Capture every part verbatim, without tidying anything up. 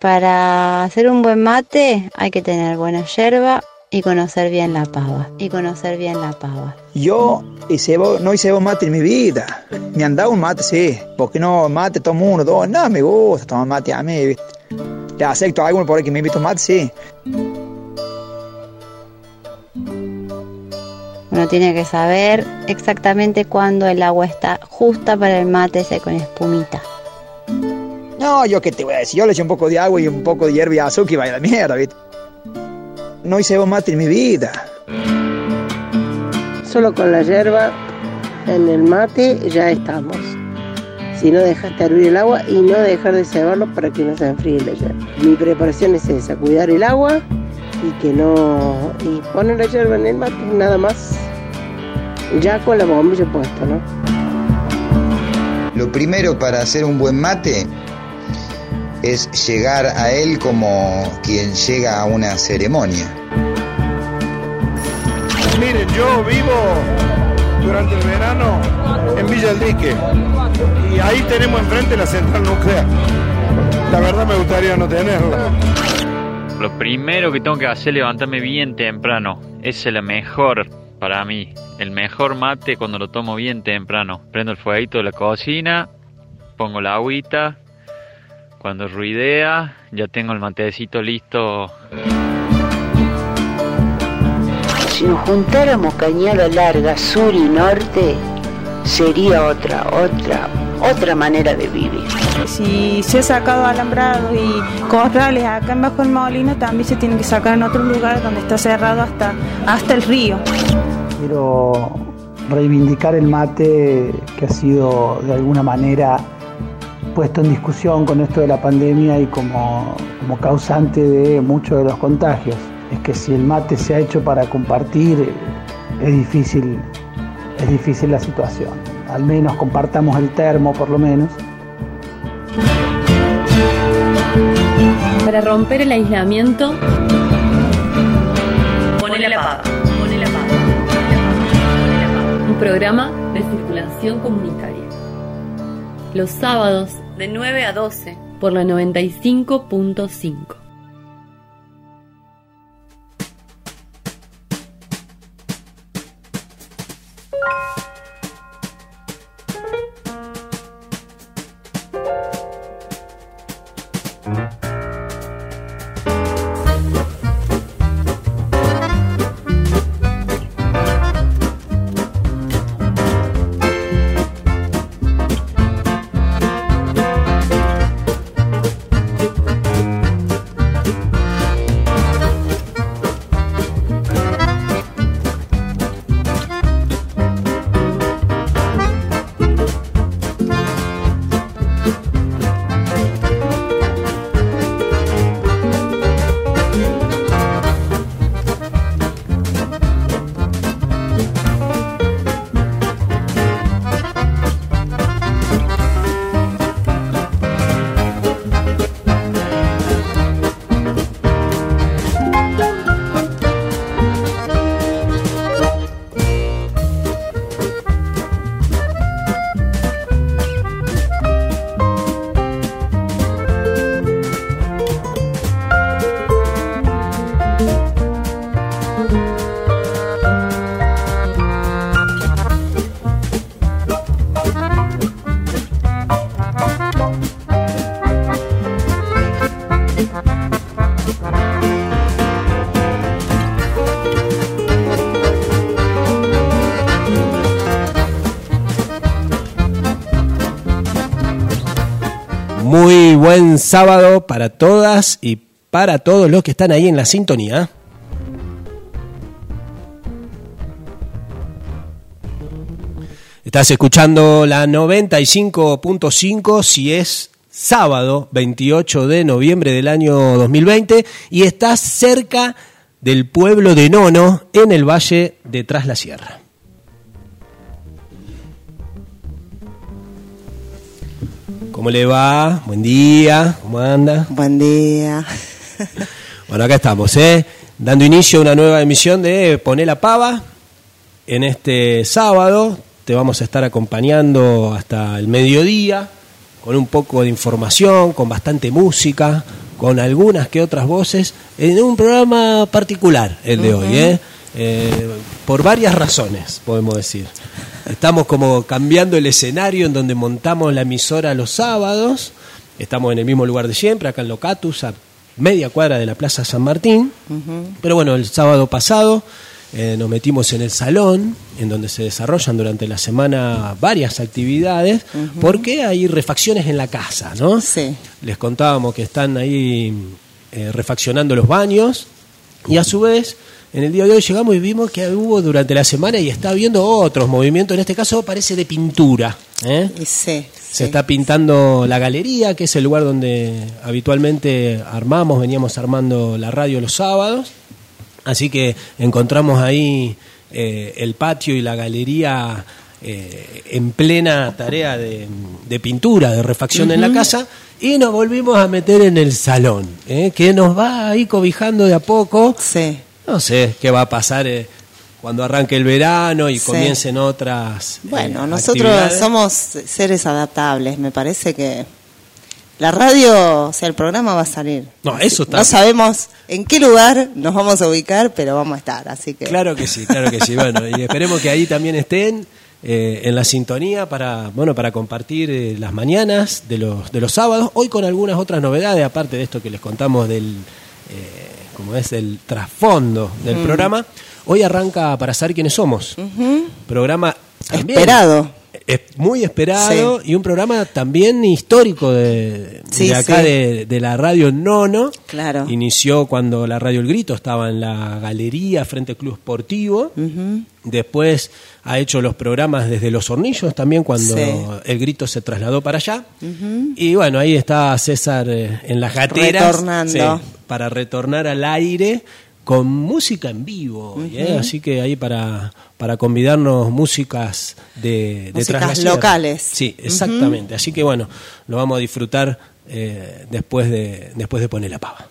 Para hacer un buen mate hay que tener buena yerba y conocer bien la pava. Y conocer bien la pava. Yo hice, no hice mate en mi vida. Me han dado un mate, sí. Porque no, mate todo uno, dos. No, me gusta tomar mate a mí, ¿viste? Le acepto a alguno por ahí que me invita a mate, sí. Uno tiene que saber exactamente cuándo el agua está justa para el mate ese con espumita. No, yo qué te voy a decir, yo le eché un poco de agua y un poco de hierba y azúcar y vaya la mierda, ¿viste? No hice buen mate en mi vida. Solo con la hierba en el mate ya estamos. Si no, dejaste hervir el agua y no dejar de cebarlo para que no se enfríe la hierba. Mi preparación es esa, cuidar el agua y que no... y poner la hierba en el mate, nada más. Ya con la bombilla puesta, ¿no? Lo primero para hacer un buen mate es llegar a él como quien llega a una ceremonia. Miren, yo vivo durante el verano en Villa del Dique y ahí tenemos enfrente la central nuclear. La verdad me gustaría no tenerla. Lo primero que tengo que hacer es levantarme bien temprano. Esa es la mejor para mí. El mejor mate cuando lo tomo bien temprano. Prendo el fueguito de la cocina, pongo la agüita. Cuando ruidea, ya tengo el matecito listo. Si nos juntáramos cañada larga, sur y norte, sería otra, otra, otra manera de vivir. Si se ha sacado alambrados y corrales acá en Bajo el Molino, también se tienen que sacar en otro lugar donde está cerrado hasta, hasta el río. Quiero reivindicar el mate que ha sido de alguna manera puesto en discusión con esto de la pandemia y como, como causante de muchos de los contagios. Es que si el mate se ha hecho para compartir, es difícil, es difícil la situación. Al menos compartamos el termo, por lo menos. Para romper el aislamiento, Ponele la pava. Ponele la pava. Un programa de circulación comunitaria. Los sábados De nueve a doce. por la noventa y cinco punto cinco. Muy buen sábado para todas y para todos los que están ahí en la sintonía. Estás escuchando la noventa y cinco punto cinco si es sábado veintiocho de noviembre del año dos mil veinte y estás cerca del pueblo de Nono en el valle de Tras la Sierra. ¿Cómo le va? Buen día, ¿cómo anda? Buen día. Bueno, acá estamos, ¿eh? Dando inicio a una nueva emisión de Poné la Pava. En este sábado te vamos a estar acompañando hasta el mediodía con un poco de información, con bastante música, con algunas que otras voces, en un programa particular, el de uh-huh. hoy, ¿eh? Eh, por varias razones, podemos decir. Estamos como cambiando el escenario en donde montamos la emisora los sábados. Estamos en el mismo lugar de siempre, acá en Locatus, a media cuadra de la Plaza San Martín. Uh-huh. Pero bueno, el sábado pasado eh, nos metimos en el salón, en donde se desarrollan durante la semana varias actividades, uh-huh. porque hay refacciones en la casa, ¿no? Sí. Les contábamos que están ahí eh, refaccionando los baños, y a su vez, en el día de hoy llegamos y vimos que hubo durante la semana y está habiendo otros movimientos, en este caso parece de pintura, ¿eh? Sí, Se sí. está pintando la galería, que es el lugar donde habitualmente armamos, veníamos armando la radio los sábados, así que encontramos ahí eh, el patio y la galería eh, en plena tarea de, de pintura, de refacción uh-huh. en la casa, y nos volvimos a meter en el salón, ¿eh? que nos va ahí cobijando de a poco. Sí. No sé qué va a pasar eh, cuando arranque el verano y sí. comiencen otras Bueno, eh, nosotros actividades. Somos seres adaptables. Me parece que la radio, o sea, el programa va a salir. No, eso está. No sabemos en qué lugar nos vamos a ubicar, pero vamos a estar, así que. Claro que sí, claro que sí. Bueno, y esperemos que ahí también estén eh, en la sintonía para, bueno, para compartir eh, las mañanas de los de los sábados. Hoy con algunas otras novedades, aparte de esto que les contamos del. Eh, como es el trasfondo del mm. programa. Hoy arranca Para Saber Quiénes Somos. Uh-huh. Programa también esperado. Es muy esperado sí. y un programa también histórico de, sí, de acá sí. de, de la radio Nono. Claro. Inició cuando la radio El Grito estaba en la galería frente al Club Sportivo. Uh-huh. Después ha hecho los programas desde Los Hornillos también cuando sí. El Grito se trasladó para allá. Uh-huh. Y bueno, ahí está César eh, en las gateras. Retornando. Sí, para retornar al aire con música en vivo, uh-huh. ¿eh? Así que ahí para, para convidarnos músicas de, de músicas locales. Sí, exactamente. Uh-huh. Así que bueno, lo vamos a disfrutar eh, después de después de Poner la Pava.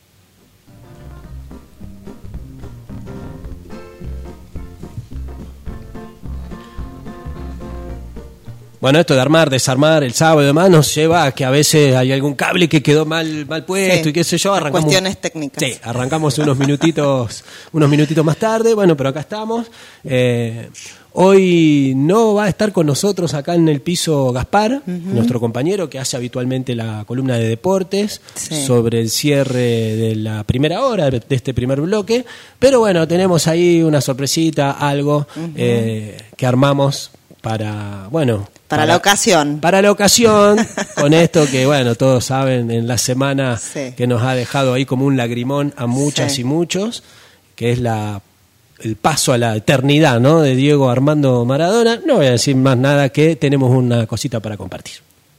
Bueno, esto de armar, desarmar el sábado y demás nos lleva a que a veces hay algún cable que quedó mal mal puesto sí, y qué sé yo. Arrancamos, cuestiones técnicas. Sí, arrancamos unos minutitos unos minutitos más tarde, bueno, pero acá estamos. Eh, hoy no va a estar con nosotros acá en el piso Gaspar, uh-huh. nuestro compañero que hace habitualmente la columna de deportes sí. sobre el cierre de la primera hora de este primer bloque, pero bueno, tenemos ahí una sorpresita, algo uh-huh. eh, que armamos para, bueno... Para, para la ocasión. Para la ocasión, con esto que, bueno, todos saben, en la semana sí. que nos ha dejado ahí como un lagrimón a muchas sí. y muchos, que es la el paso a la eternidad, ¿no?, de Diego Armando Maradona. No voy a decir más nada, que tenemos una cosita para compartir.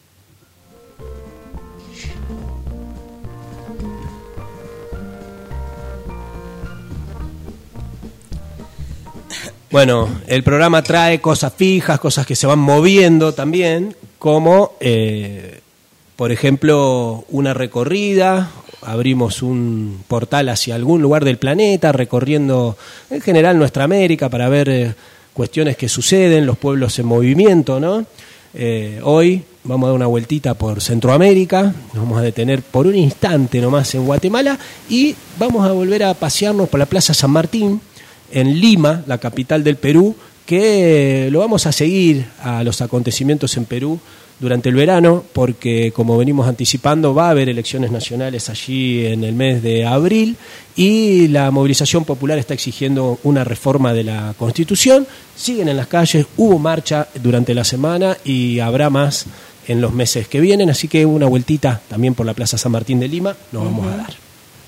Bueno, el programa trae cosas fijas, cosas que se van moviendo también, como, eh, por ejemplo, una recorrida. Abrimos un portal hacia algún lugar del planeta, recorriendo en general nuestra América para ver eh, cuestiones que suceden, los pueblos en movimiento, ¿no? Eh, hoy vamos a dar una vueltita por Centroamérica, nos vamos a detener por un instante nomás en Guatemala y vamos a volver a pasearnos por la Plaza San Martín, en Lima, la capital del Perú, que lo vamos a seguir a los acontecimientos en Perú durante el verano, porque como venimos anticipando va a haber elecciones nacionales allí en el mes de abril y la movilización popular está exigiendo una reforma de la Constitución. Siguen en las calles, hubo marcha durante la semana y habrá más en los meses que vienen, así que una vueltita también por la Plaza San Martín de Lima nos vamos uh-huh. a dar.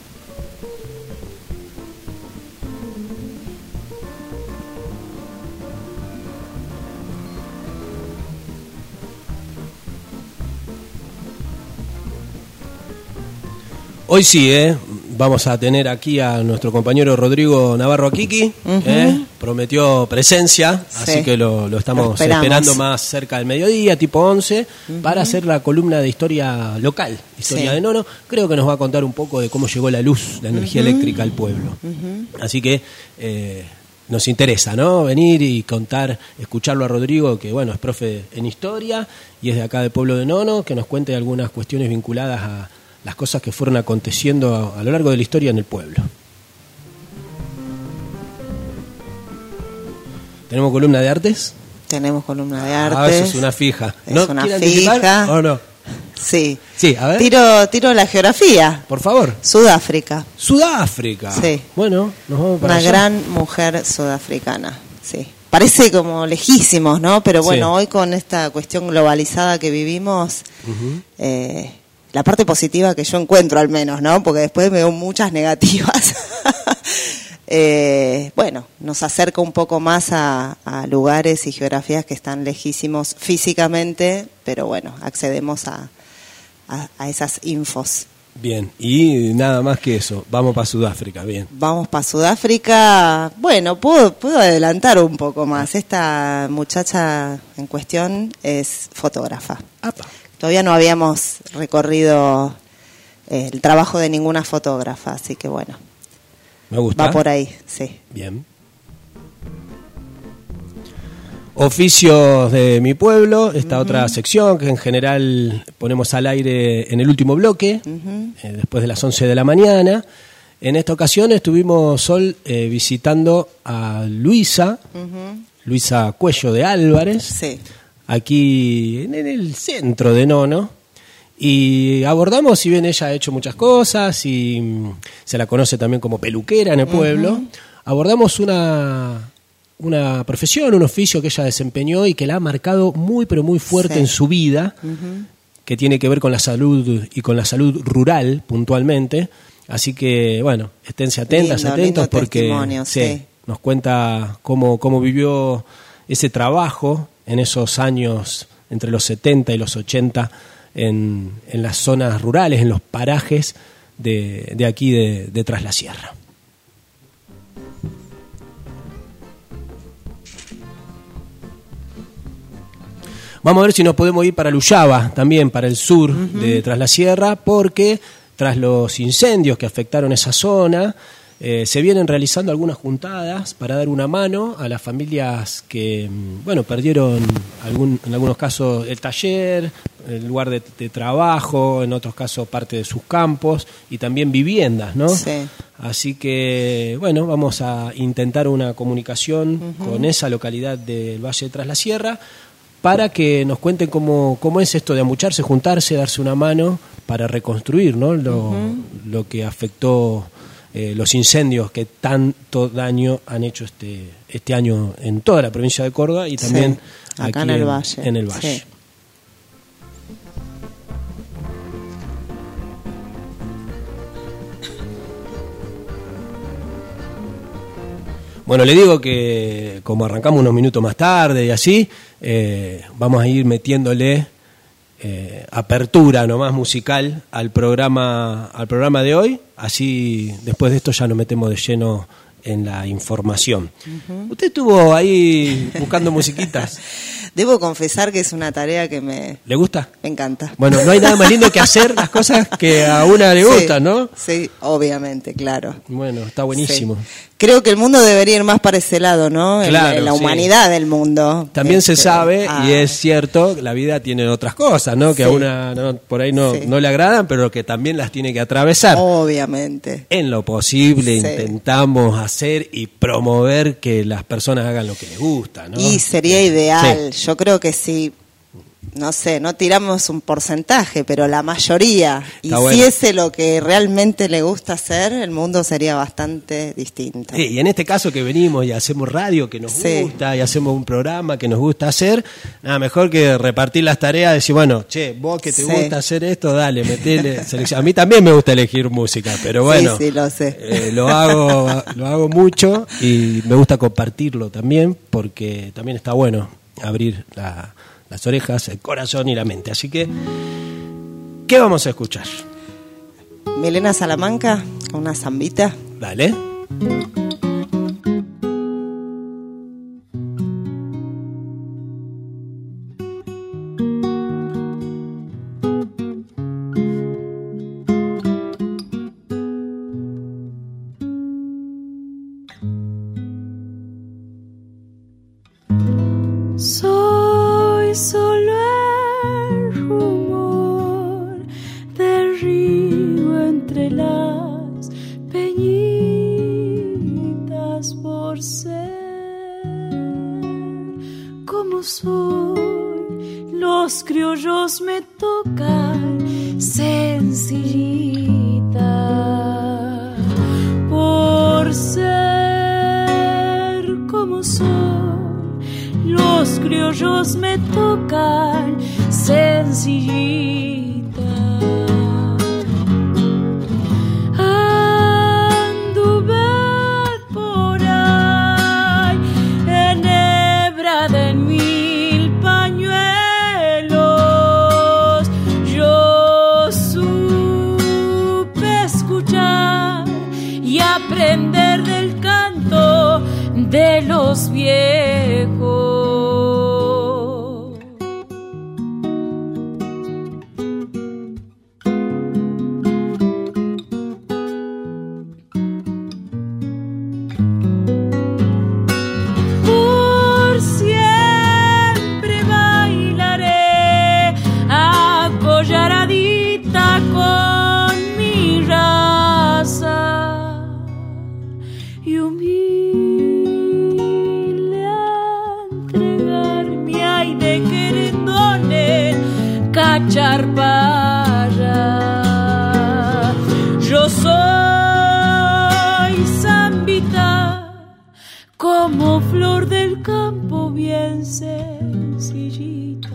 Hoy sí, ¿eh? Vamos a tener aquí a nuestro compañero Rodrigo Navarro Akiki, uh-huh. ¿eh? Prometió presencia, sí. así que lo, lo estamos lo esperando más cerca del mediodía, tipo once, uh-huh. para hacer la columna de historia local, historia sí. de Nono. Creo que nos va a contar un poco de cómo llegó la luz, la energía uh-huh. eléctrica al pueblo. Uh-huh. Así que eh, nos interesa, ¿no?, venir y contar, escucharlo a Rodrigo, que bueno, es profe en historia y es de acá del pueblo de Nono, que nos cuente algunas cuestiones vinculadas a las cosas que fueron aconteciendo a, a lo largo de la historia en el pueblo. ¿Tenemos columna de artes? Tenemos columna de artes. Ah, eso es una fija. Es ¿No una quiere fija. anticipar o no? Sí. Sí, a ver. Tiro, tiro la geografía. Por favor. Sudáfrica. Sudáfrica. Sí. Bueno, nos vamos para Una allá. gran mujer sudafricana. Sí. Parece como lejísimos, ¿no? Pero bueno, Sí. hoy con esta cuestión globalizada que vivimos, Uh-huh. eh, la parte positiva que yo encuentro al menos, ¿no? Porque después veo muchas negativas. eh, bueno, nos acerca un poco más a, a lugares y geografías que están lejísimos físicamente, pero bueno, accedemos a, a, a esas infos. Bien, y nada más que eso. Vamos para Sudáfrica, bien. Vamos para Sudáfrica. Bueno, puedo, puedo adelantar un poco más. Esta muchacha en cuestión es fotógrafa. Apa. Todavía no habíamos recorrido eh, el trabajo de ninguna fotógrafa, así que bueno, Me gusta. va por ahí, sí. Bien. Oficios de mi pueblo, esta uh-huh. otra sección que en general ponemos al aire en el último bloque, uh-huh. eh, después de las once de la mañana. En esta ocasión estuvimos, Sol, eh, visitando a Luisa, uh-huh. Luisa Cuello de Álvarez, sí. aquí en, en el centro de Nono. Y abordamos, si bien ella ha hecho muchas cosas y mm, se la conoce también como peluquera en el pueblo, uh-huh. abordamos una... una profesión, un oficio que ella desempeñó y que la ha marcado muy pero muy fuerte sí. en su vida, uh-huh. que tiene que ver con la salud y con la salud rural puntualmente. Así que, bueno, esténse atentas, lindo, atentos lindo porque sí, sí, nos cuenta cómo, cómo vivió ese trabajo en esos años entre los setenta y los ochenta en, en las zonas rurales, en los parajes de, de aquí de, de Tras la Sierra. Vamos a ver si nos podemos ir para Luyaba, también para el sur uh-huh. de Tras la Sierra, porque tras los incendios que afectaron esa zona, eh, se vienen realizando algunas juntadas para dar una mano a las familias que, bueno, perdieron algún, en algunos casos el taller, el lugar de, de trabajo, en otros casos parte de sus campos y también viviendas, ¿no? Sí. Así que, bueno, vamos a intentar una comunicación uh-huh. con esa localidad del Valle de Tras la Sierra, para que nos cuenten cómo, cómo es esto de amucharse, juntarse, darse una mano para reconstruir, ¿no? lo, uh-huh. lo que afectó eh, los incendios que tanto daño han hecho este, este año en toda la provincia de Córdoba y también sí, acá aquí en el en, Valle. En el valle. Sí. Bueno, le digo que como arrancamos unos minutos más tarde y así, eh, vamos a ir metiéndole eh, apertura nomás musical al programa, al programa de hoy. Así, después de esto ya nos metemos de lleno en la información. Uh-huh. ¿Usted estuvo ahí buscando musiquitas? Debo confesar que es una tarea que me... ¿Le gusta? Me encanta. Bueno, no hay nada más lindo que hacer las cosas que a una le gustan, sí, ¿no? Sí, obviamente, claro. Bueno, está buenísimo. Sí. Creo que el mundo debería ir más para ese lado, ¿no? Claro, en, en la sí. humanidad del mundo. También este, se sabe, ah. y es cierto, la vida tiene otras cosas, ¿no? Que sí. a una no, por ahí no, sí. no le agradan, pero que también las tiene que atravesar. Obviamente. En lo posible sí. intentamos hacer y promover que las personas hagan lo que les gusta, ¿no? Y sería ideal. Sí. Yo creo que sí. No sé, no tiramos un porcentaje, pero la mayoría Está bueno. hiciese lo que realmente le gusta hacer, el mundo sería bastante distinto. Sí, y en este caso que venimos y hacemos radio que nos sí. gusta y hacemos un programa que nos gusta hacer, nada mejor que repartir las tareas, decir, bueno, che, vos que te sí. gusta hacer esto, dale, metele selección. A mí también me gusta elegir música, pero bueno, sí, sí, lo sé. Eh, lo hago, lo hago mucho y me gusta compartirlo también porque también está bueno abrir la las orejas, el corazón y la mente. Así que, ¿qué vamos a escuchar? Milena Salamanca, con una zambita. Dale. Solo el rumor del río más por ser como soy. Los criollos me tocan sencillita por ser como soy. Los criollos me tocan sencillita. Aprender del canto de los viejos. Por siempre bailaré acolladita con mi raza. Y humilde a entregarme ay de querendones cacharpaya. Yo soy zambita como flor del campo bien sencillita.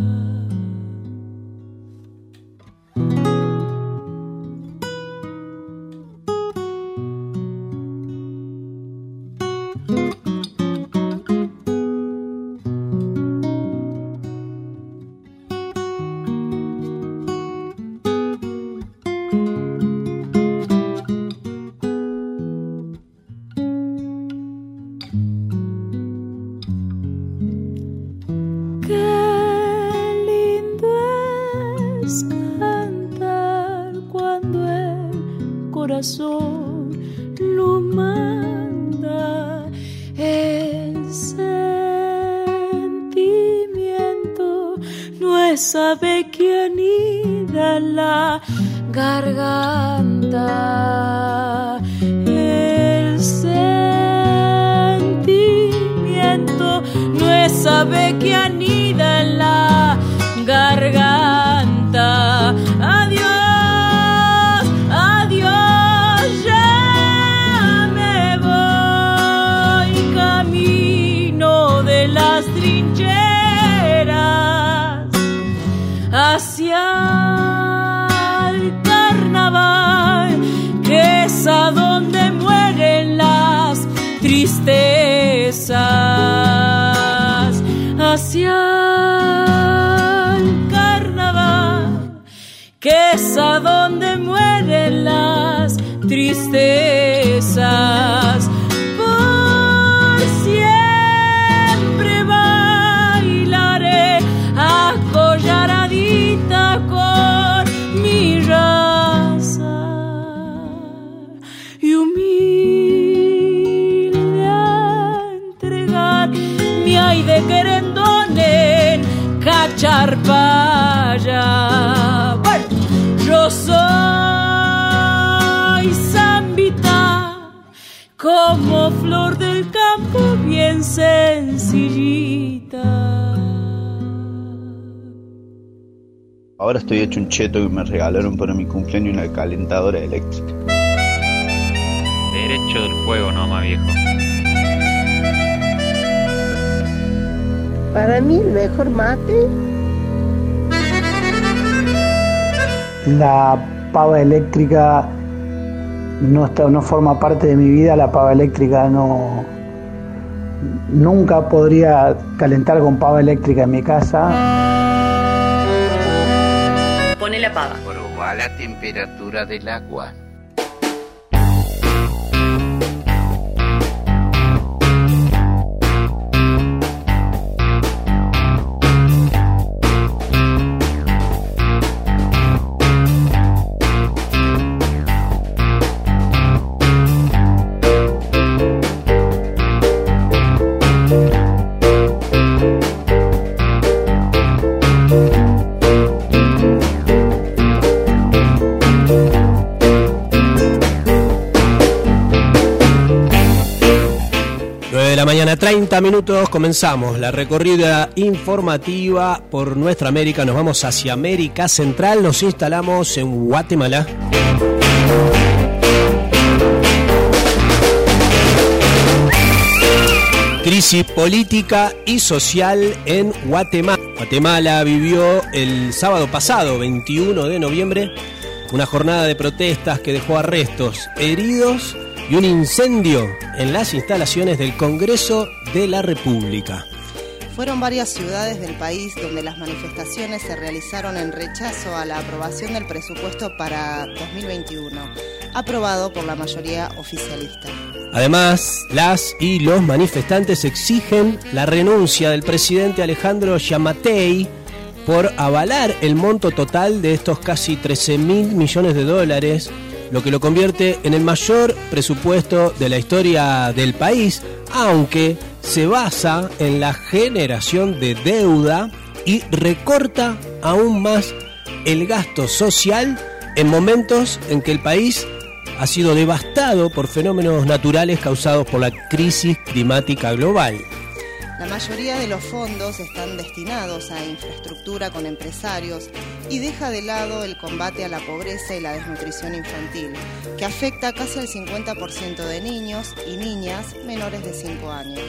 Lo manda el sentimiento, no es sabe que anida en la garganta. El sentimiento no es sabe que anida en la garganta. Adiós. Hacia el carnaval, que es a donde mueren las tristezas. Hacia el carnaval, que es a donde mueren las tristezas. Por siempre bailaré acolladita con mi raza y humilde a entregar mi ay de querendones cacharpaya. Bueno, yo soy zambita como flor del campo bien sencillita. Ahora estoy hecho un cheto que me regalaron para mi cumpleaños una calentadora eléctrica. Derecho del fuego nomás, viejo. Para mí el mejor mate. La pava eléctrica no está, no forma parte de mi vida. La pava eléctrica no. Nunca podría calentar con pava eléctrica en mi casa. Pone la pava. Proba la temperatura del agua. nueve de la mañana, treinta minutos, comenzamos la recorrida informativa por nuestra América. Nos vamos hacia América Central, nos instalamos en Guatemala. Crisis política y social en Guatemala. Guatemala vivió el sábado pasado, veintiuno de noviembre, una jornada de protestas que dejó arrestos, heridos y un incendio en las instalaciones del Congreso de la República. Fueron varias ciudades del país donde las manifestaciones se realizaron en rechazo a la aprobación del presupuesto para dos mil veintiuno, aprobado por la mayoría oficialista. Además, las y los manifestantes exigen la renuncia del presidente Alejandro Yamatei por avalar el monto total de estos casi trece mil millones de dólares, lo que lo convierte en el mayor presupuesto de la historia del país, aunque se basa en la generación de deuda y recorta aún más el gasto social en momentos en que el país ha sido devastado por fenómenos naturales causados por la crisis climática global. La mayoría de los fondos están destinados a infraestructura con empresarios y deja de lado el combate a la pobreza y la desnutrición infantil, que afecta casi al cincuenta por ciento de niños y niñas menores de cinco años.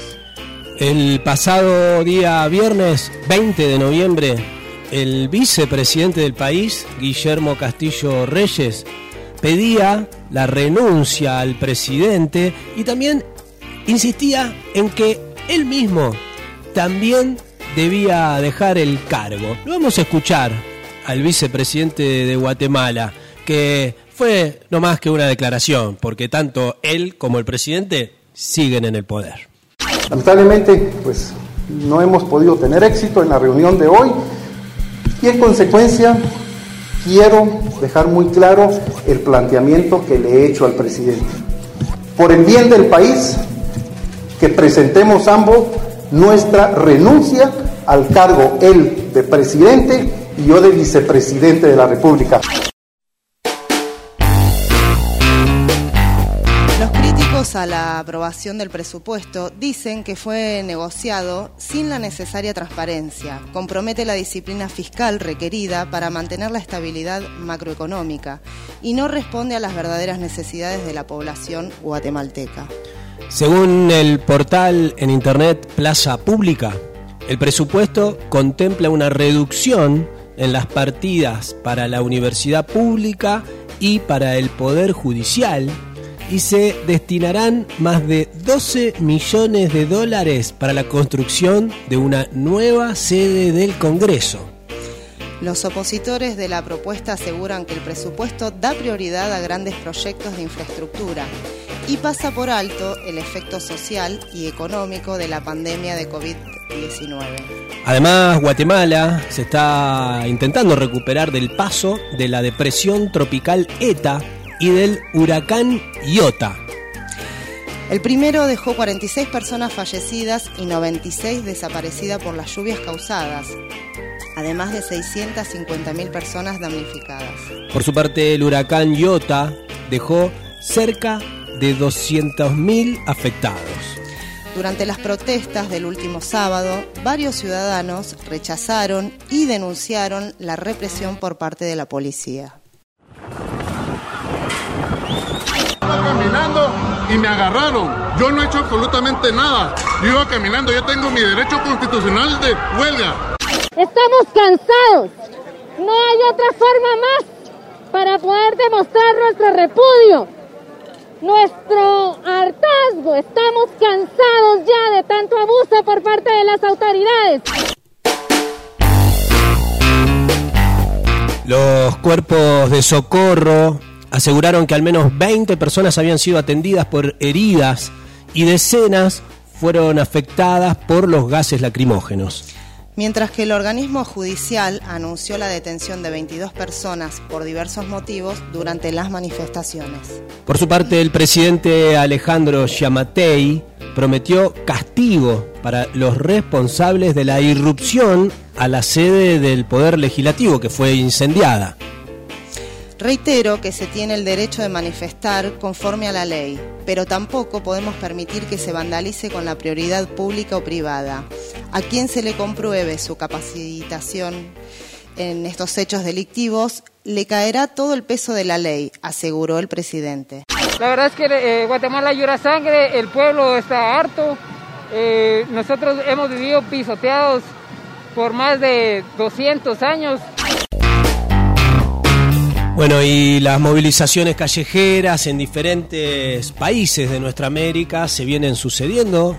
El pasado día viernes veinte de noviembre, el vicepresidente del país, Guillermo Castillo Reyes, pedía la renuncia al presidente y también insistía en que él mismo también debía dejar el cargo. Lo vamos a escuchar al vicepresidente de Guatemala, que fue no más que una declaración, porque tanto él como el presidente siguen en el poder. Lamentablemente, pues no hemos podido tener éxito en la reunión de hoy y en consecuencia quiero dejar muy claro el planteamiento que le he hecho al presidente. Por el bien del país, que presentemos ambos nuestra renuncia al cargo, él de presidente y yo de vicepresidente de la República. Los críticos a la aprobación del presupuesto dicen que fue negociado sin la necesaria transparencia, compromete la disciplina fiscal requerida para mantener la estabilidad macroeconómica y no responde a las verdaderas necesidades de la población guatemalteca. Según el portal en internet Plaza Pública, el presupuesto contempla una reducción en las partidas para la universidad pública y para el Poder Judicial y se destinarán más de doce millones de dólares para la construcción de una nueva sede del Congreso. Los opositores de la propuesta aseguran que el presupuesto da prioridad a grandes proyectos de infraestructura y pasa por alto el efecto social y económico de la pandemia de covid diecinueve. Además, Guatemala se está intentando recuperar del paso de la depresión tropical ETA y del huracán Iota. El primero dejó cuarenta y seis personas fallecidas y noventa y seis desaparecidas por las lluvias causadas, además de seiscientas cincuenta mil personas damnificadas. Por su parte, el huracán Iota dejó cerca de doscientos mil afectados. Durante las protestas del último sábado, varios ciudadanos rechazaron y denunciaron la represión por parte de la policía. Estaba caminando y me agarraron. Yo no he hecho absolutamente nada. Yo iba caminando, yo tengo mi derecho constitucional de huelga. Estamos cansados. No hay otra forma más para poder demostrar nuestro repudio, nuestro hartazgo. Estamos cansados ya de tanto abuso por parte de las autoridades. Los cuerpos de socorro aseguraron que al menos veinte personas habían sido atendidas por heridas y decenas fueron afectadas por los gases lacrimógenos. Mientras que el organismo judicial anunció la detención de veintidós personas por diversos motivos durante las manifestaciones. Por su parte, el presidente Alejandro Yamatei prometió castigo para los responsables de la irrupción a la sede del Poder Legislativo, que fue incendiada. Reitero que se tiene el derecho de manifestar conforme a la ley, pero tampoco podemos permitir que se vandalice con la prioridad pública o privada. A quien se le compruebe su capacitación en estos hechos delictivos, le caerá todo el peso de la ley, aseguró el presidente. La verdad es que eh, Guatemala llora sangre, el pueblo está harto, eh, nosotros hemos vivido pisoteados por más de doscientos años. Bueno, y las movilizaciones callejeras en diferentes países de nuestra América se vienen sucediendo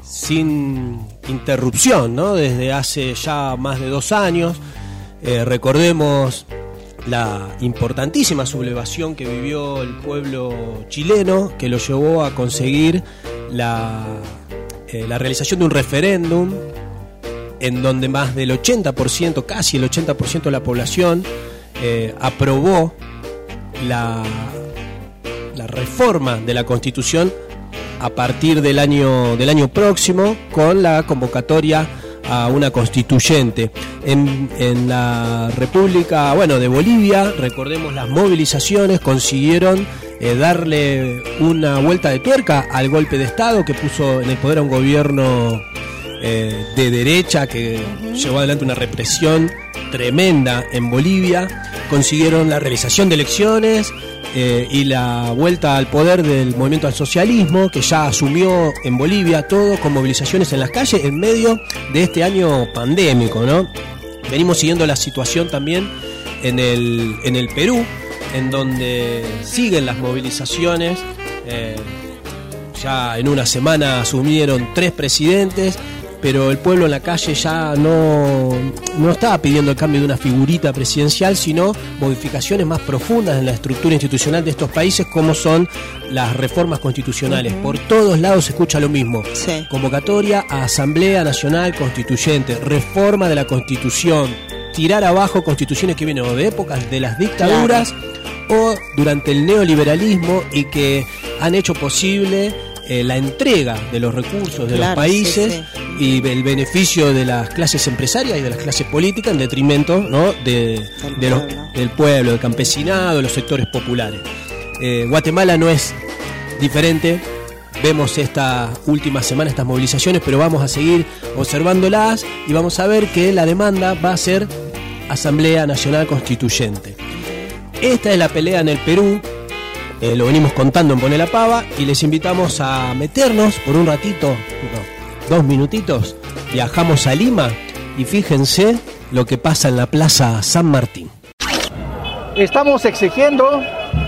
sin interrupción, ¿no? Desde hace ya más de dos años. Eh, recordemos la importantísima sublevación que vivió el pueblo chileno, que lo llevó a conseguir la, eh, la realización de un referéndum en donde más del ochenta por ciento, casi el ochenta por ciento de la población eh, aprobó la, la reforma de la Constitución a partir del año, del año próximo, con la convocatoria a una constituyente. En, en la República, bueno, de Bolivia, recordemos las movilizaciones, consiguieron eh, darle una vuelta de tuerca al golpe de Estado que puso en el poder a un gobierno eh, de derecha que uh-huh. llevó adelante una represión tremenda en Bolivia. Consiguieron la realización de elecciones eh, y la vuelta al poder del movimiento al socialismo, que ya asumió en Bolivia, todo con movilizaciones en las calles en medio de este año pandémico, ¿no? Venimos siguiendo la situación también en el, en el Perú, en donde siguen las movilizaciones. Eh, ya en una semana asumieron tres presidentes, pero el pueblo en la calle ya no, no estaba pidiendo el cambio de una figurita presidencial, sino modificaciones más profundas en la estructura institucional de estos países, como son las reformas constitucionales. Uh-huh. Por todos lados se escucha lo mismo. Sí. Convocatoria a Asamblea Nacional Constituyente, reforma de la Constitución, tirar abajo constituciones que vienen o de épocas de las dictaduras, claro, o durante el neoliberalismo, y que han hecho posible Eh, la entrega de los recursos de claro, los países, sí, sí. y el beneficio de las clases empresarias y de las clases políticas en detrimento, ¿no? de, de los, del pueblo, del campesinado, de los sectores populares. Eh, Guatemala no es diferente. Vemos esta última semana estas movilizaciones, pero vamos a seguir observándolas y vamos a ver que la demanda va a ser Asamblea Nacional Constituyente. Esta es la pelea en el Perú. Eh, lo venimos contando en Pone la Pava y les invitamos a meternos por un ratito, no, dos minutitos, viajamos a Lima y fíjense lo que pasa en la Plaza San Martín. Estamos exigiendo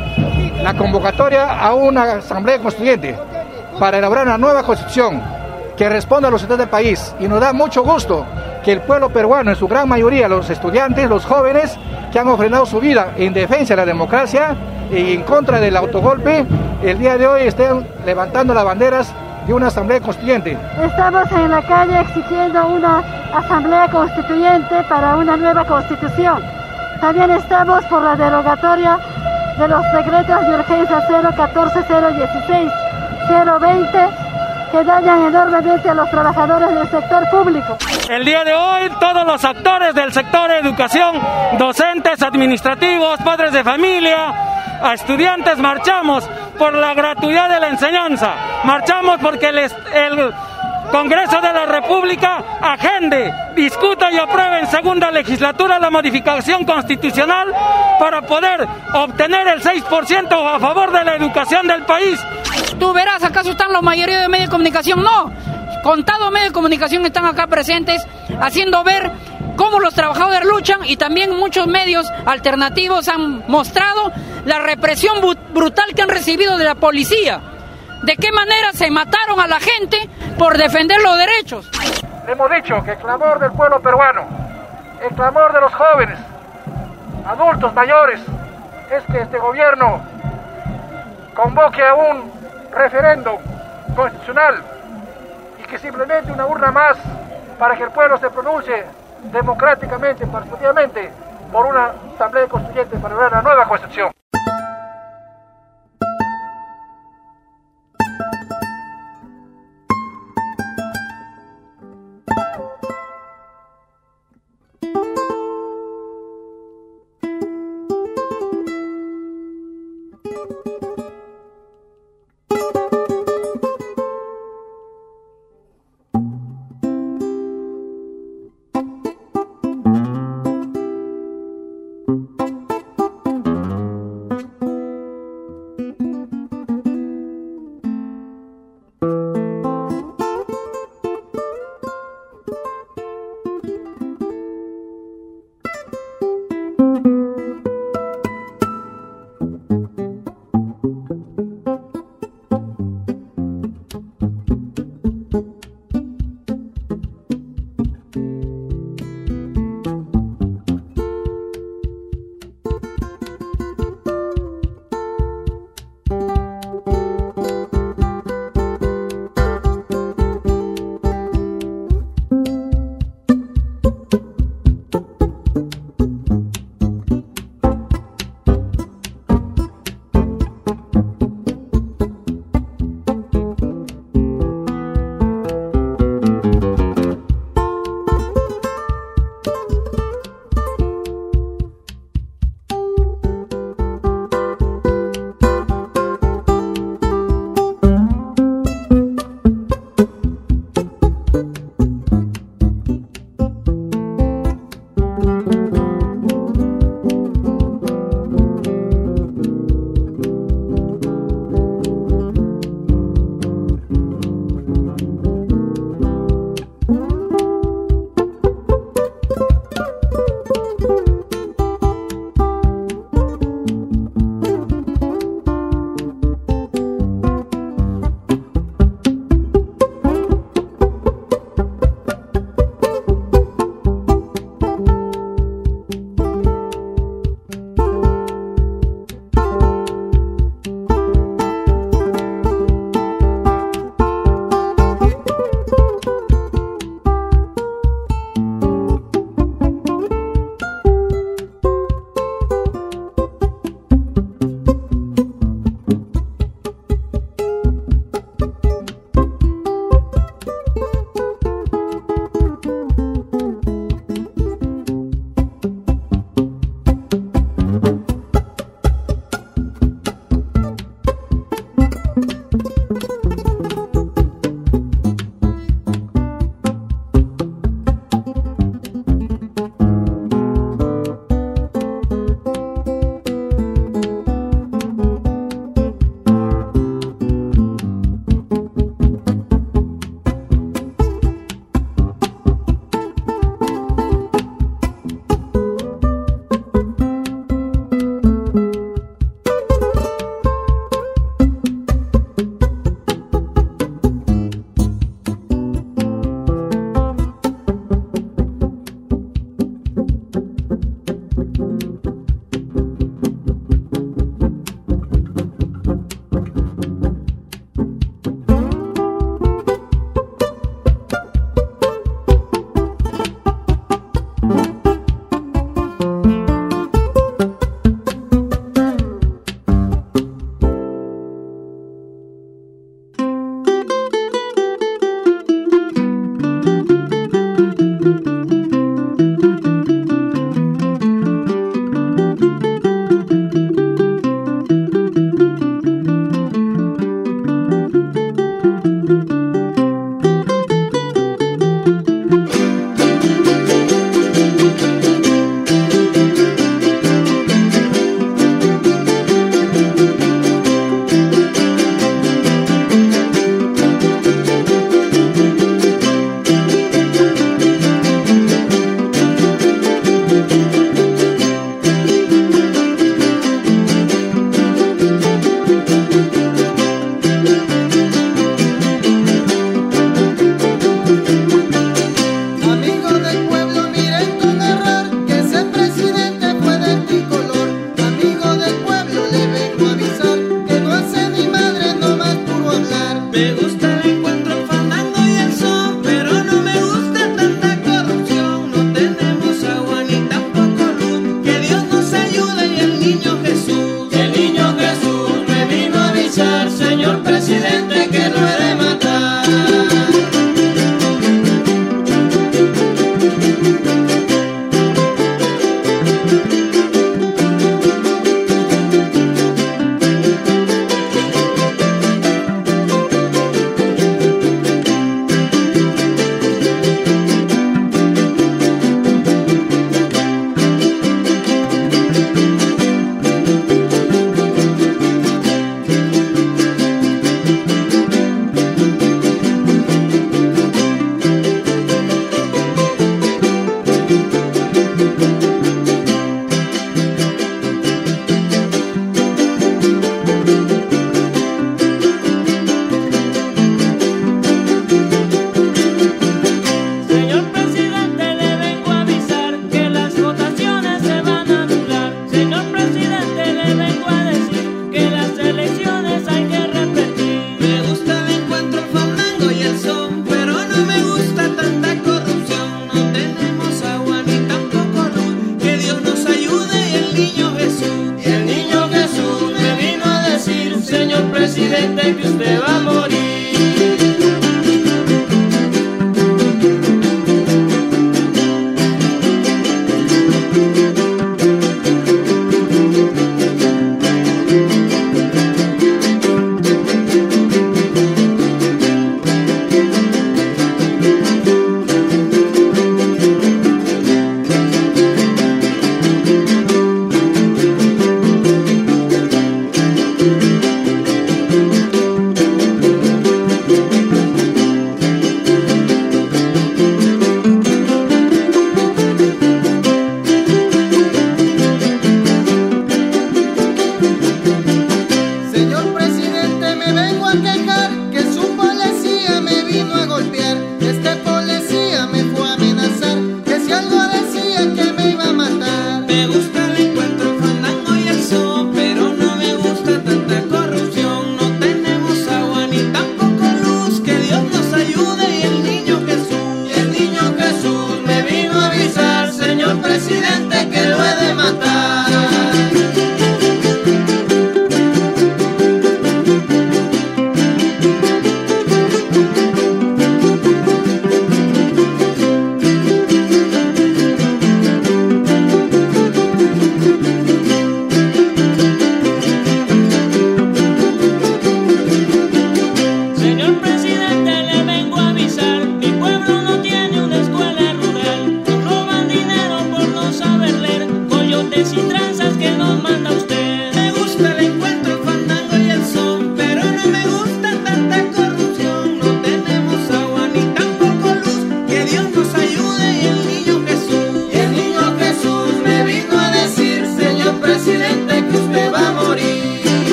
la convocatoria a una asamblea constituyente para elaborar una nueva constitución que responda a los intereses del país, y nos da mucho gusto que el pueblo peruano, en su gran mayoría, los estudiantes, los jóvenes que han ofrendado su vida en defensa de la democracia y en contra del autogolpe, el día de hoy estén levantando las banderas de una asamblea constituyente. Estamos en la calle exigiendo una asamblea constituyente para una nueva constitución. También estamos por la derogatoria de los decretos de urgencia cero catorce, cero dieciséis, cero veinte, que dañan enormemente a los trabajadores del sector público. El día de hoy, todos los actores del sector de educación, docentes, administrativos, padres de familia, a estudiantes, marchamos por la gratuidad de la enseñanza. Marchamos porque el, el Congreso de la República agende, discuta y apruebe en segunda legislatura la modificación constitucional para poder obtener el seis por ciento a favor de la educación del país. Tú verás, ¿acaso están la mayoría de medios de comunicación? No, contados medios de comunicación están acá presentes haciendo ver cómo los trabajadores luchan, y también muchos medios alternativos han mostrado la represión brutal que han recibido de la policía. ¿De qué manera se mataron a la gente por defender los derechos? Le hemos dicho que el clamor del pueblo peruano, el clamor de los jóvenes, adultos, mayores, es que este gobierno convoque a un referéndum constitucional y que simplemente una urna más para que el pueblo se pronuncie democráticamente, participativamente, por una asamblea constituyente para lograr una nueva constitución.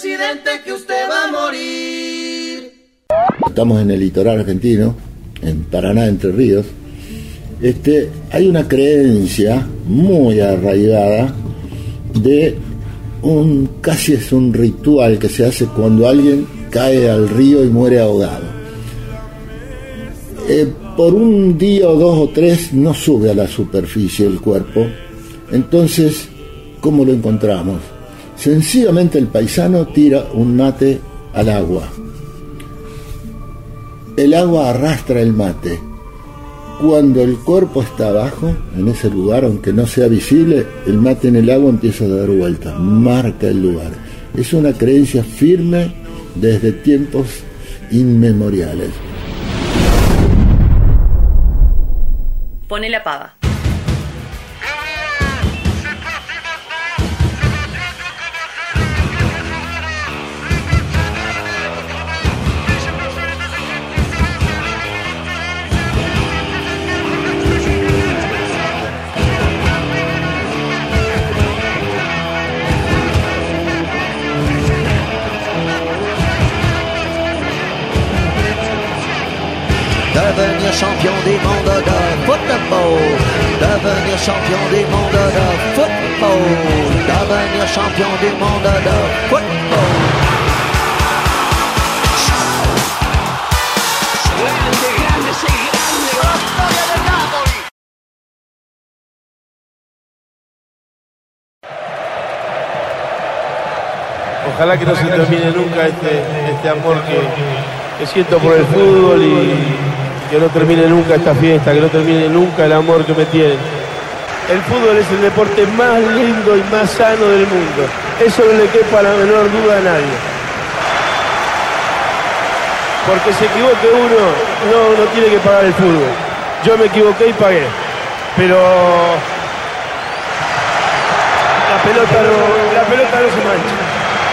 presidente, que usted va a morir. Estamos en el litoral argentino, en Paraná, Entre Ríos. Este, hay una creencia muy arraigada de un, casi es un ritual que se hace cuando alguien cae al río y muere ahogado. Eh, por un día o dos o tres no sube a la superficie el cuerpo. Entonces, ¿cómo lo encontramos? Sencillamente el paisano tira un mate al agua. El agua arrastra el mate. Cuando el cuerpo está abajo, en ese lugar, aunque no sea visible, el mate en el agua empieza a dar vueltas, marca el lugar. Es una creencia firme desde tiempos inmemoriales. Pone la pava. Devenir champion du monde de football. Devenir champion du monde de football. Devenir champion du monde de football. Grande, grande, sei grande. La storia del Napoli. Ojalá que no se termine nunca este, este amor que, que siento por el fútbol y que no termine nunca esta fiesta, que no termine nunca el amor que me tienen. El fútbol es el deporte más lindo y más sano del mundo. Eso no le quepa la menor duda a nadie. Porque se equivoque uno, no, no tiene que pagar el fútbol. Yo me equivoqué y pagué. Pero la pelota no, la pelota no se mancha.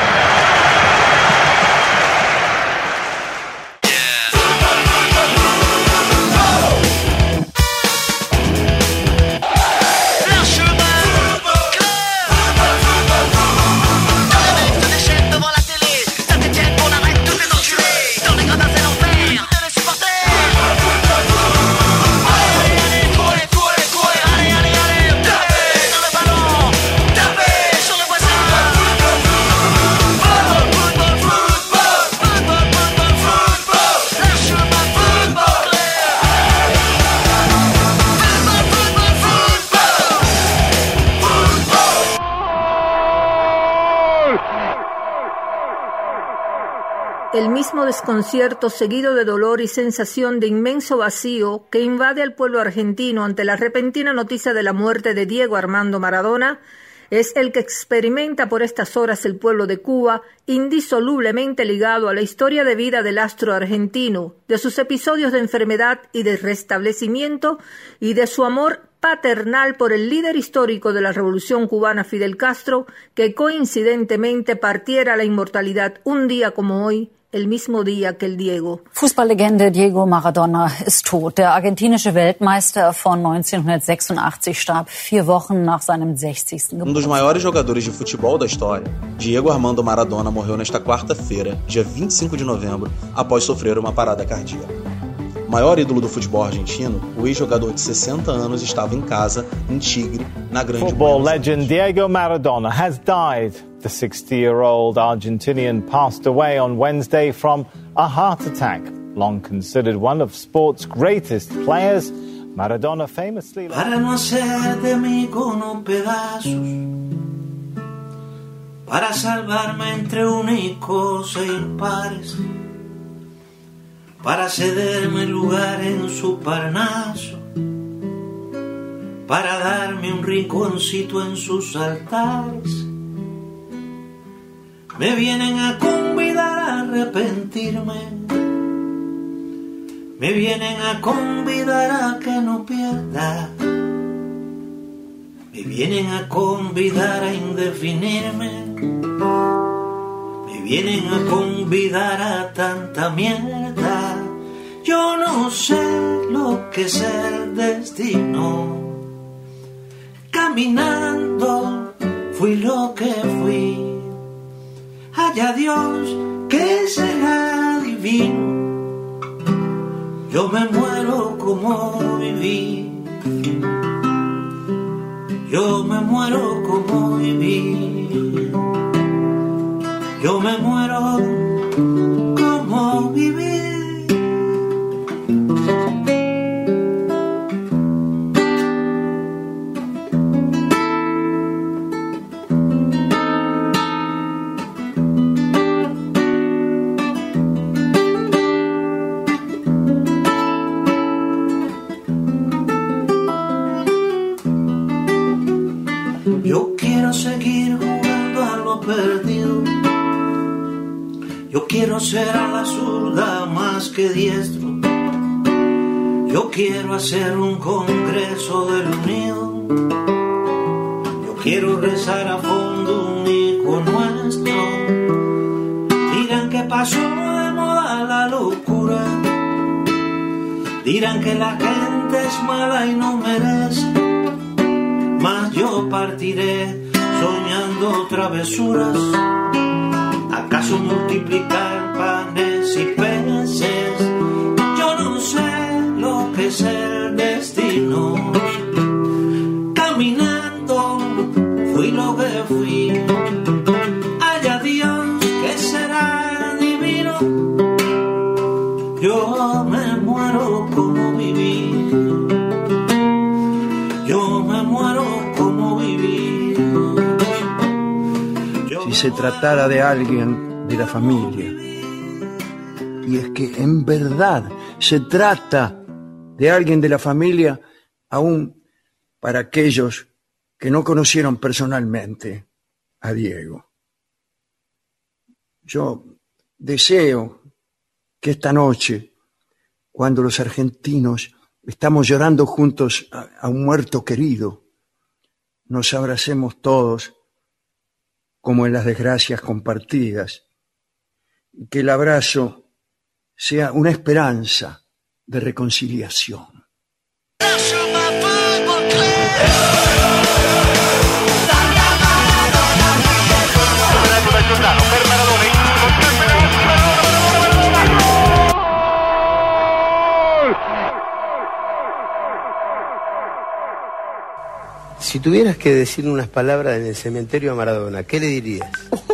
El mismo desconcierto seguido de dolor y sensación de inmenso vacío que invade al pueblo argentino ante la repentina noticia de la muerte de Diego Armando Maradona es el que experimenta por estas horas el pueblo de Cuba, indisolublemente ligado a la historia de vida del astro argentino, de sus episodios de enfermedad y de restablecimiento y de su amor paternal por el líder histórico de la Revolución Cubana, Fidel Castro, que coincidentemente partiera a la inmortalidad un día como hoy, el mismo día que el Diego. Fußballlegende Diego Maradona ist tot. Der argentinische Weltmeister von neunzehnhundertsechsundachtzig starb vier Wochen nach seinem sechzigsten Um dos maiores jogadores de futebol da história, Diego Armando Maradona morreu nesta quarta-feira, dia vinte e cinco de novembro, após sofrer uma parada cardíaca. O maior ídolo do futebol argentino, o ex-jogador de sessenta anos, estava em casa, em Tigre, na Grande Football legend Diego Maradona has died. The sixty-year-old Argentinian passed away on Wednesday from a heart attack. Long considered one of sport's greatest players, Maradona famously... Para no hacer de mí cono pedazos, para salvarme entre únicos e impares, para cederme lugar en su Parnaso, para darme un rinconcito en sus altares. Me vienen a convidar a arrepentirme, me vienen a convidar a que no pierda, me vienen a convidar a indefinirme, me vienen a convidar a tanta mierda. Yo no sé lo que es el destino, caminando fui lo que fui. haya Dios que será divino. Yo me muero como viví. Yo me muero como viví. Yo me muero como viví. Yo quiero seguir jugando a lo perdido. Yo quiero ser a la zurda más que diestro. Yo quiero hacer un congreso del unido. Yo quiero rezar a fondo un hijo nuestro. Dirán que pasó de moda la locura. Dirán que la gente es mala y no merece. Mas yo partiré soñando travesuras. ¿Acaso multiplicar panes y peces? Yo no sé lo que es el destino. Caminando fui lo que fui. Haya Dios que será divino. Yo me muero como viví. Yo me muero como viví. Yo si se tratara de alguien de la familia. Y es que en verdad se trata de alguien de la familia, aún para aquellos que no conocieron personalmente a Diego. Yo deseo que esta noche, cuando los argentinos estamos llorando juntos a, a un muerto querido, nos abracemos todos como en las desgracias compartidas, y que el abrazo sea una esperanza de reconciliación. Si tuvieras que decir unas palabras en el cementerio a Maradona, ¿qué le dirías?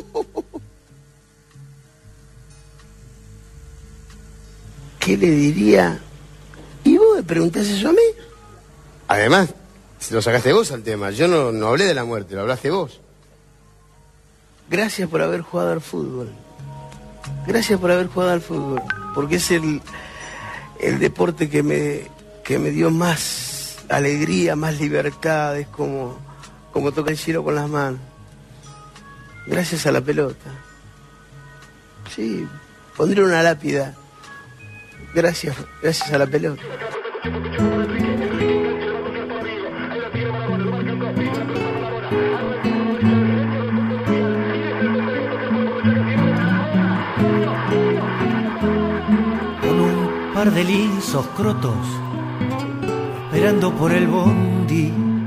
¿Qué le diría? ¿Y vos me preguntás eso a mí? Además, lo sacaste vos al tema. Yo no, no hablé de la muerte, lo hablaste vos. Gracias por haber jugado al fútbol. Gracias por haber jugado al fútbol. Porque es el, el deporte que me, que me dio más alegría, más libertad. Es como, como tocar el cielo con las manos. Gracias a la pelota. Sí, pondré una lápida. Gracias, gracias a la pelota. Con un par de lisos crotos, esperando por el bondi,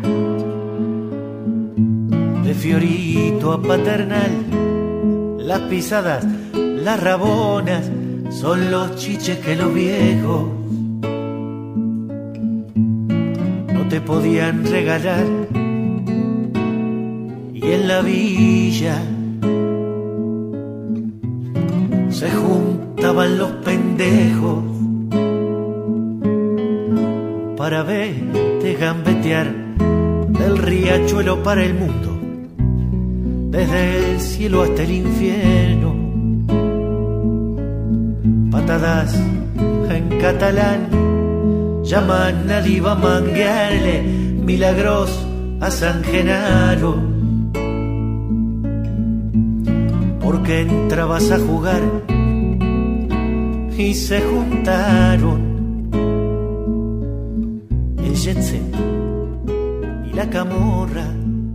de Fiorito a Paternal, las pisadas, las rabonas, son los chiches que los viejos no te podían regalar. Y en la villa se juntaban los pendejos para verte gambetear del riachuelo para el mundo, desde el cielo hasta el infierno. Patadas en catalán llaman al Iba a manguearle milagros a San Genaro, porque entrabas a jugar y se juntaron el jet set y la camorra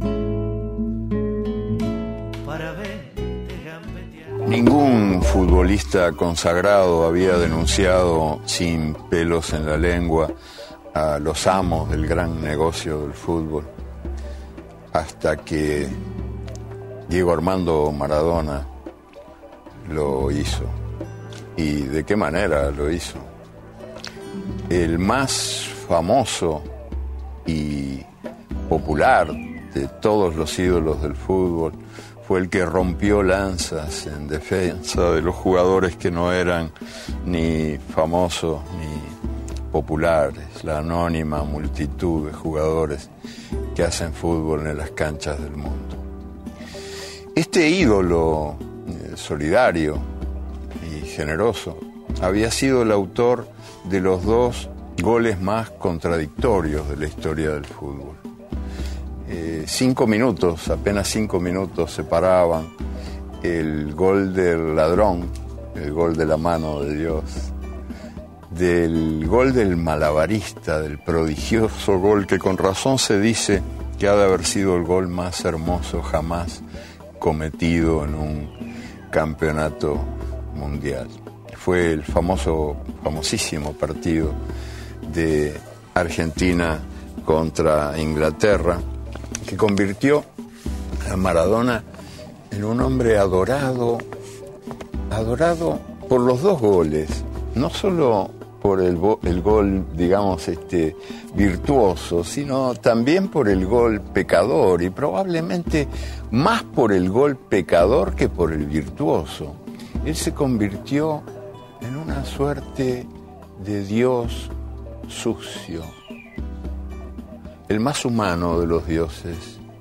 para verte gambetear. Ningún futbolista consagrado había denunciado sin pelos en la lengua a los amos del gran negocio del fútbol, hasta que Diego Armando Maradona lo hizo. ¿Y de qué manera lo hizo? El más famoso y popular de todos los ídolos del fútbol fue el que rompió lanzas en defensa de los jugadores que no eran ni famosos ni populares, la anónima multitud de jugadores que hacen fútbol en las canchas del mundo. Este ídolo eh, solidario y generoso había sido el autor de los dos goles más contradictorios de la historia del fútbol. Eh, cinco minutos, apenas cinco minutos separaban el gol del ladrón, el gol de la mano de Dios, del gol del malabarista, del prodigioso gol que con razón se dice que ha de haber sido el gol más hermoso jamás cometido en un campeonato mundial. Fue el famoso, famosísimo partido de Argentina contra Inglaterra, que convirtió a Maradona en un hombre adorado, adorado por los dos goles, no solo por el, el gol, digamos, este, virtuoso, sino también por el gol pecador, y probablemente más por el gol pecador que por el virtuoso. Él se convirtió en una suerte de Dios sucio, el más humano de los dioses.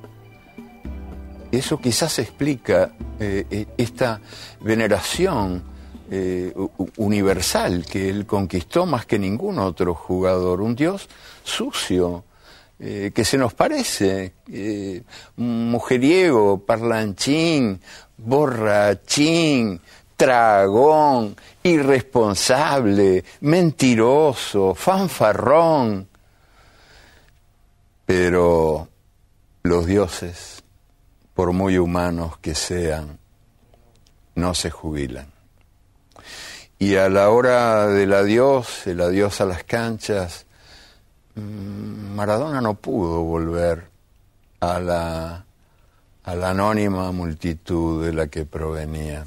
Eso quizás explica eh, esta veneración eh, universal que él conquistó más que ningún otro jugador, un Dios sucio, eh, que se nos parece, eh, mujeriego, parlanchín, borrachín, tragón, irresponsable, mentiroso, fanfarrón. Pero los dioses, por muy humanos que sean, no se jubilan. Y a la hora del adiós, el adiós a las canchas, Maradona no pudo volver a la, a la anónima multitud de la que provenía.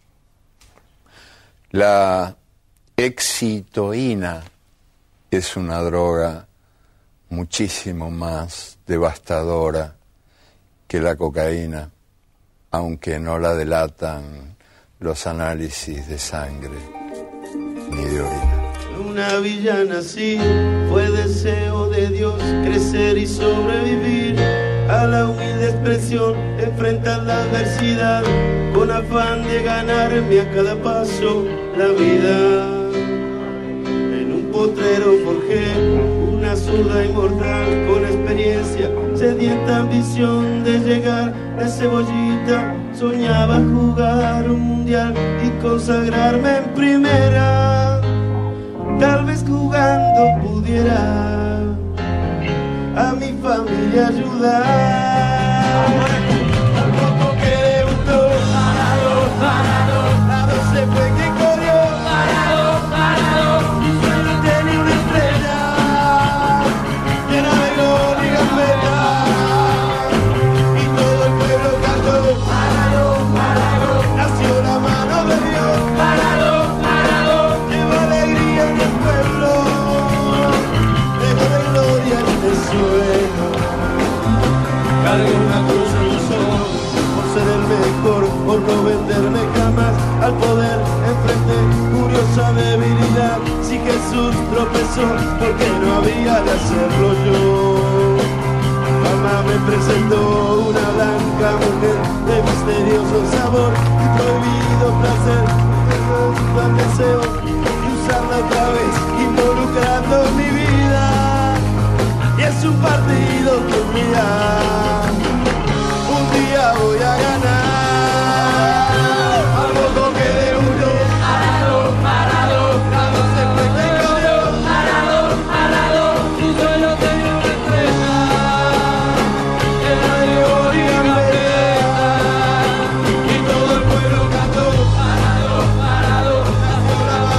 La excitoína es una droga muchísimo más devastadora que la cocaína, aunque no la delatan los análisis de sangre ni de orina. Una villana así fue deseo de Dios crecer y sobrevivir a la humilde expresión, enfrentar la adversidad con afán de ganarme a cada paso la vida. En un potrero forjé una zurda inmortal con experiencia, sedienta ambición de llegar de cebollita. Soñaba jugar un mundial y consagrarme en primera. Tal vez jugando pudiera a mi familia ayudar. Al poco que debutó, parado, parado, Parado se fue quien corrió, parado, parado, y suelo tenía una estrella llena de gloria y gambeta, y todo el pueblo cantó, parado, parado, nació la mano de Dios, parado, parado, lleva alegría en el pueblo, dejo de gloria en el suelo, cargué una cruz en los ojos, por ser el mejor, por no venderme jamás al poder, enfrenté curiosa debilidad. Si Jesús tropezó, porque no había de hacerlo yo. Mamá me presentó una blanca mujer de misterioso sabor y prohibido placer, tan deseo de usarla otra vez, involucrando mi vida. Y es un partido que un día, un día voy a ganar. Al poco que debutó, parado, parado, parado se fue quien corrió, parado, parado, y solo tenía una estrella llena de gloria y gambeta, y todo el pueblo cantó, parado, parado, nació la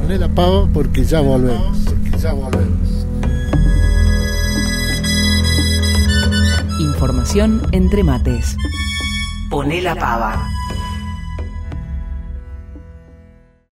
Poné la pava porque ya volvemos. Porque ya volvemos. Información entre mates. Poné la pava.